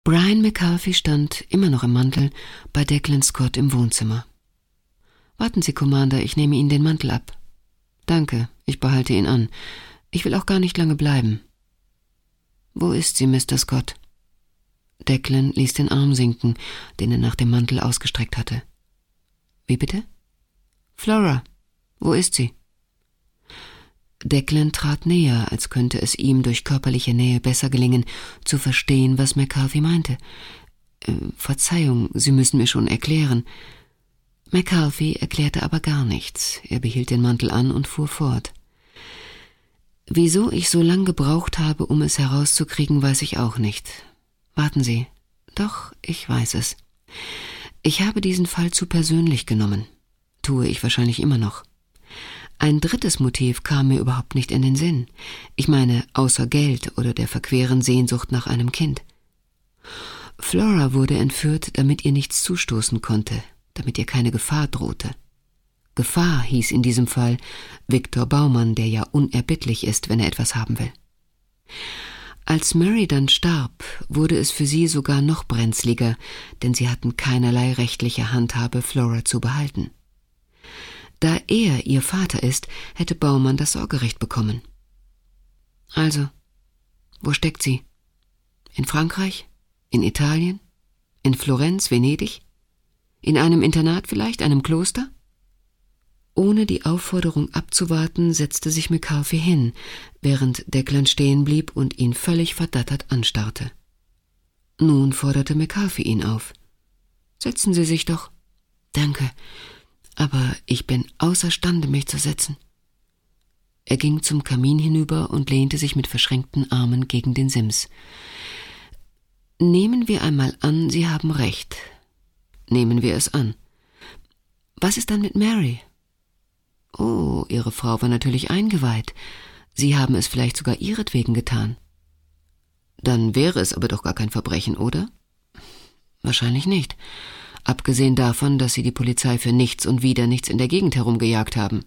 Brian McCarthy stand, immer noch im Mantel, bei Declan Scott im Wohnzimmer. »Warten Sie, Commander, ich nehme Ihnen den Mantel ab.« »Danke, ich behalte ihn an. Ich will auch gar nicht lange bleiben.« »Wo ist sie, Mr. Scott?« Declan ließ den Arm sinken, den er nach dem Mantel ausgestreckt hatte. »Wie bitte?« »Flora, wo ist sie?« Declan trat näher, als könnte es ihm durch körperliche Nähe besser gelingen, zu verstehen, was McCarthy meinte. »Verzeihung, Sie müssen mir schon erklären.« McCarthy erklärte aber gar nichts. Er behielt den Mantel an und fuhr fort. »Wieso ich so lang gebraucht habe, um es herauszukriegen, weiß ich auch nicht. Warten Sie. Doch, ich weiß es. Ich habe diesen Fall zu persönlich genommen. Tue ich wahrscheinlich immer noch. Ein drittes Motiv kam mir überhaupt nicht in den Sinn. Ich meine, außer Geld oder der verqueren Sehnsucht nach einem Kind. Flora wurde entführt, damit ihr nichts zustoßen konnte, damit ihr keine Gefahr drohte. Gefahr hieß in diesem Fall Victor Baumann, der ja unerbittlich ist, wenn er etwas haben will. Als Mary dann starb, wurde es für sie sogar noch brenzliger, denn sie hatten keinerlei rechtliche Handhabe, Flora zu behalten. Da er ihr Vater ist, hätte Baumann das Sorgerecht bekommen. Also, wo steckt sie? In Frankreich? In Italien? In Florenz, Venedig? In einem Internat vielleicht, einem Kloster? Ohne die Aufforderung abzuwarten, setzte sich McCarthy hin, während Declan stehen blieb und ihn völlig verdattert anstarrte. Nun forderte McCarthy ihn auf. »Setzen Sie sich doch.« »Danke, aber ich bin außerstande, mich zu setzen.« Er ging zum Kamin hinüber und lehnte sich mit verschränkten Armen gegen den Sims. »Nehmen wir einmal an, Sie haben recht. Nehmen wir es an. Was ist dann mit Mary?« »Oh, Ihre Frau war natürlich eingeweiht. Sie haben es vielleicht sogar ihretwegen getan.« »Dann wäre es aber doch gar kein Verbrechen, oder?« »Wahrscheinlich nicht. Abgesehen davon, dass Sie die Polizei für nichts und wieder nichts in der Gegend herumgejagt haben.«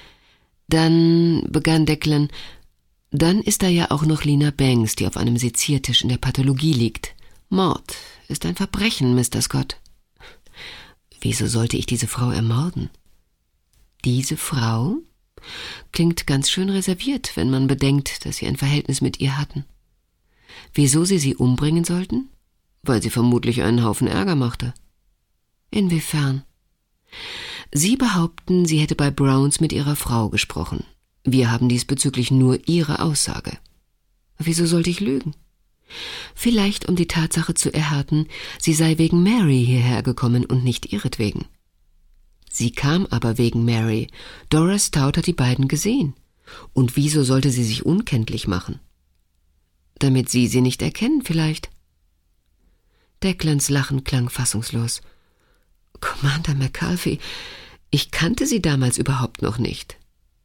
»Dann«, begann Declan, »dann ist da ja auch noch Lena Banks, die auf einem Seziertisch in der Pathologie liegt. Mord ist ein Verbrechen, Mr. Scott.« »Wieso sollte ich diese Frau ermorden?« »Diese Frau?« Klingt ganz schön reserviert, wenn man bedenkt, dass Sie ein Verhältnis mit ihr hatten. Wieso Sie umbringen sollten? Weil sie vermutlich einen Haufen Ärger machte.« »Inwiefern?« »Sie behaupten, sie hätte bei Browns mit ihrer Frau gesprochen. Wir haben diesbezüglich nur Ihre Aussage. Wieso sollte ich lügen? Vielleicht, um die Tatsache zu erhärten, sie sei wegen Mary hierher gekommen und nicht ihretwegen. Sie kam aber wegen Mary. Dora Stout hat die beiden gesehen. Und wieso sollte sie sich unkenntlich machen? Damit Sie sie nicht erkennen, vielleicht.« Declans Lachen klang fassungslos. »Commander McCarthy, ich kannte Sie damals überhaupt noch nicht.«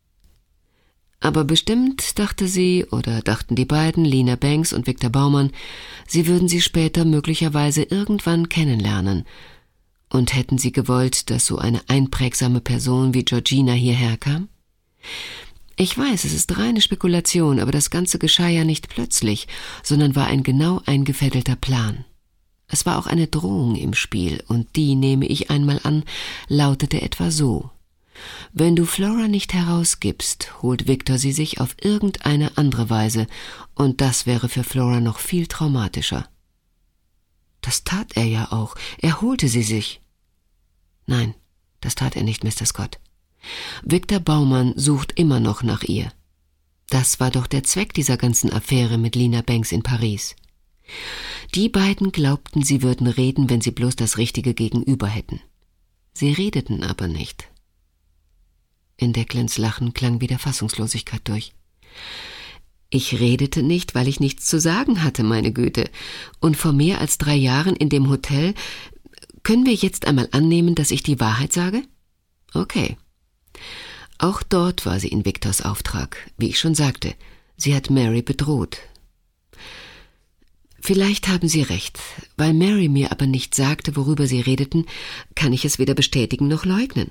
Aber bestimmt dachte sie, oder dachten die beiden, Lena Banks und Victor Baumann, sie würden sie später möglicherweise irgendwann kennenlernen. Und hätten sie gewollt, dass so eine einprägsame Person wie Georgina hierher kam? Ich weiß, es ist reine Spekulation, aber das Ganze geschah ja nicht plötzlich, sondern war ein genau eingefädelter Plan. Es war auch eine Drohung im Spiel, und die, nehme ich einmal an, lautete etwa so: Wenn du Flora nicht herausgibst, holt Victor sie sich auf irgendeine andere Weise, und das wäre für Flora noch viel traumatischer. Das tat er ja auch, er holte sie sich. Nein, das tat er nicht, Mr. Scott. Victor Baumann sucht immer noch nach ihr. Das war doch der Zweck dieser ganzen Affäre mit Lena Banks in Paris. Die beiden glaubten, sie würden reden, wenn sie bloß das richtige Gegenüber hätten. Sie redeten aber nicht. In Declans Lachen klang wieder Fassungslosigkeit durch. Ich redete nicht, weil ich nichts zu sagen hatte, meine Güte. Und vor mehr als 3 Jahren in dem Hotel, können wir jetzt einmal annehmen, dass ich die Wahrheit sage? Okay. Auch dort war sie in Victors Auftrag, wie ich schon sagte. Sie hat Mary bedroht. Vielleicht haben Sie recht. Weil Mary mir aber nicht sagte, worüber sie redeten, kann ich es weder bestätigen noch leugnen.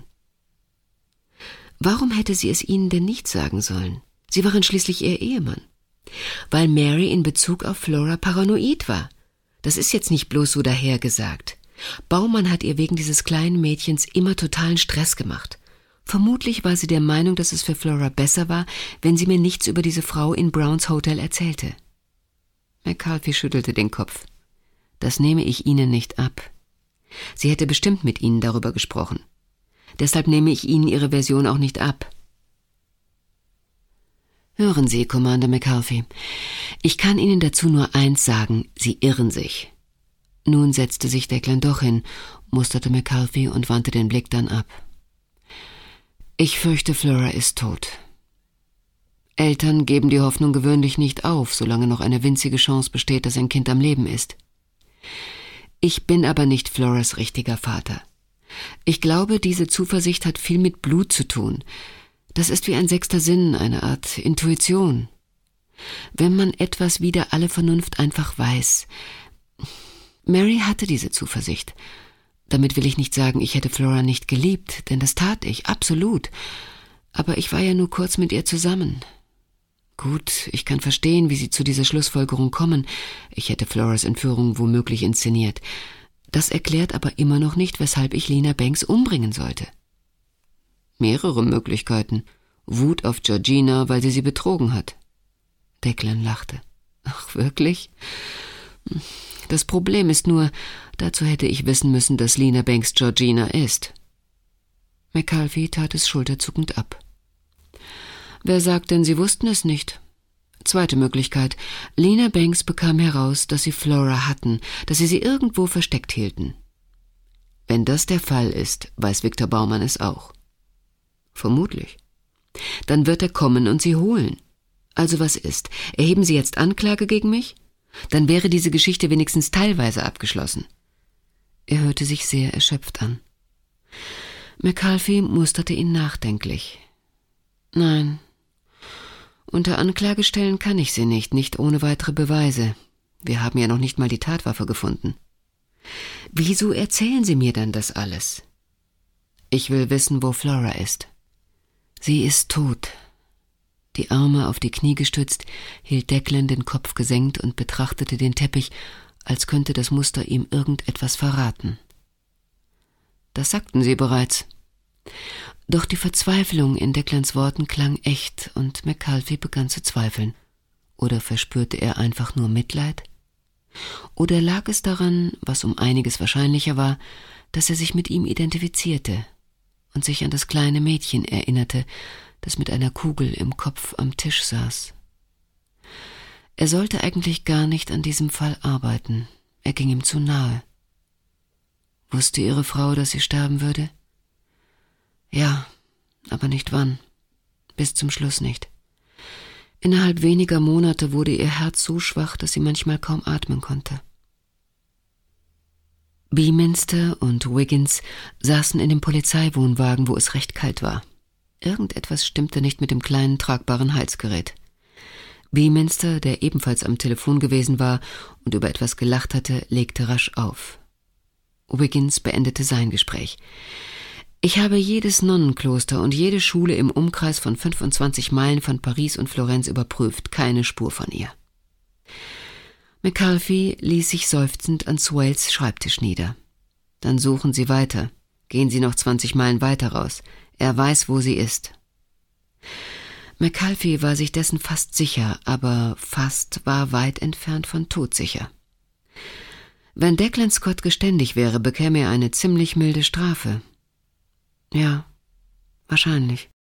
Warum hätte sie es Ihnen denn nicht sagen sollen? Sie waren schließlich Ihr Ehemann. Weil Mary in Bezug auf Flora paranoid war. Das ist jetzt nicht bloß so dahergesagt. Baumann hat ihr wegen dieses kleinen Mädchens immer totalen Stress gemacht. Vermutlich war sie der Meinung, dass es für Flora besser war, wenn sie mir nichts über diese Frau in Browns Hotel erzählte. McCarthy schüttelte den Kopf. Das nehme ich Ihnen nicht ab. Sie hätte bestimmt mit Ihnen darüber gesprochen. Deshalb nehme ich Ihnen Ihre Version auch nicht ab. Hören Sie, Commander McCarthy, ich kann Ihnen dazu nur eins sagen, Sie irren sich. Nun setzte sich Declan doch hin, musterte McCarthy und wandte den Blick dann ab. Ich fürchte, Flora ist tot. Eltern geben die Hoffnung gewöhnlich nicht auf, solange noch eine winzige Chance besteht, dass ein Kind am Leben ist. Ich bin aber nicht Floras richtiger Vater. Ich glaube, diese Zuversicht hat viel mit Blut zu tun. Das ist wie ein sechster Sinn, eine Art Intuition. Wenn man etwas wider alle Vernunft einfach weiß. Mary hatte diese Zuversicht. Damit will ich nicht sagen, ich hätte Flora nicht geliebt, denn das tat ich, absolut. Aber ich war ja nur kurz mit ihr zusammen. Gut, ich kann verstehen, wie Sie zu dieser Schlussfolgerung kommen. Ich hätte Floras Entführung womöglich inszeniert. Das erklärt aber immer noch nicht, weshalb ich Lena Banks umbringen sollte. Mehrere Möglichkeiten. Wut auf Georgina, weil sie betrogen hat. Declan lachte. Ach, wirklich? Das Problem ist nur, dazu hätte ich wissen müssen, dass Lena Banks Georgina ist. McCarthy tat es schulterzuckend ab. Wer sagt denn, Sie wussten es nicht? Zweite Möglichkeit. Lena Banks bekam heraus, dass Sie Flora hatten, dass Sie irgendwo versteckt hielten. Wenn das der Fall ist, weiß Victor Baumann es auch. Vermutlich. Dann wird er kommen und Sie holen. Also was ist? Erheben Sie jetzt Anklage gegen mich? Dann wäre diese Geschichte wenigstens teilweise abgeschlossen. Er hörte sich sehr erschöpft an. McCarthy musterte ihn nachdenklich. Nein, unter Anklage stellen kann ich Sie nicht ohne weitere Beweise. Wir haben ja noch nicht mal die Tatwaffe gefunden. Wieso erzählen Sie mir dann das alles? Ich will wissen, wo Flora ist. Sie ist tot. Die Arme auf die Knie gestützt, hielt Declan den Kopf gesenkt und betrachtete den Teppich, als könnte das Muster ihm irgendetwas verraten. Das sagten Sie bereits. Doch die Verzweiflung in Declans Worten klang echt und McCarthy begann zu zweifeln. Oder verspürte er einfach nur Mitleid? Oder lag es daran, was um einiges wahrscheinlicher war, dass er sich mit ihm identifizierte und sich an das kleine Mädchen erinnerte, das mit einer Kugel im Kopf am Tisch saß. Er sollte eigentlich gar nicht an diesem Fall arbeiten. Er ging ihm zu nahe. Wusste Ihre Frau, dass sie sterben würde? Ja, aber nicht wann. Bis zum Schluss nicht. Innerhalb weniger Monate wurde ihr Herz so schwach, dass sie manchmal kaum atmen konnte. Beaminster und Wiggins saßen in dem Polizeiwohnwagen, wo es recht kalt war. Irgendetwas stimmte nicht mit dem kleinen, tragbaren Heizgerät. Beaminster, der ebenfalls am Telefon gewesen war und über etwas gelacht hatte, legte rasch auf. Wiggins beendete sein Gespräch. Ich habe jedes Nonnenkloster und jede Schule im Umkreis von 25 Meilen von Paris und Florenz überprüft, keine Spur von ihr. McCarthy ließ sich seufzend an Swales Schreibtisch nieder. Dann suchen Sie weiter. Gehen Sie noch 20 Meilen weiter raus. Er weiß, wo sie ist. McCarthy war sich dessen fast sicher, aber fast war weit entfernt von todsicher. Wenn Declan Scott geständig wäre, bekäme er eine ziemlich milde Strafe. Ja, wahrscheinlich.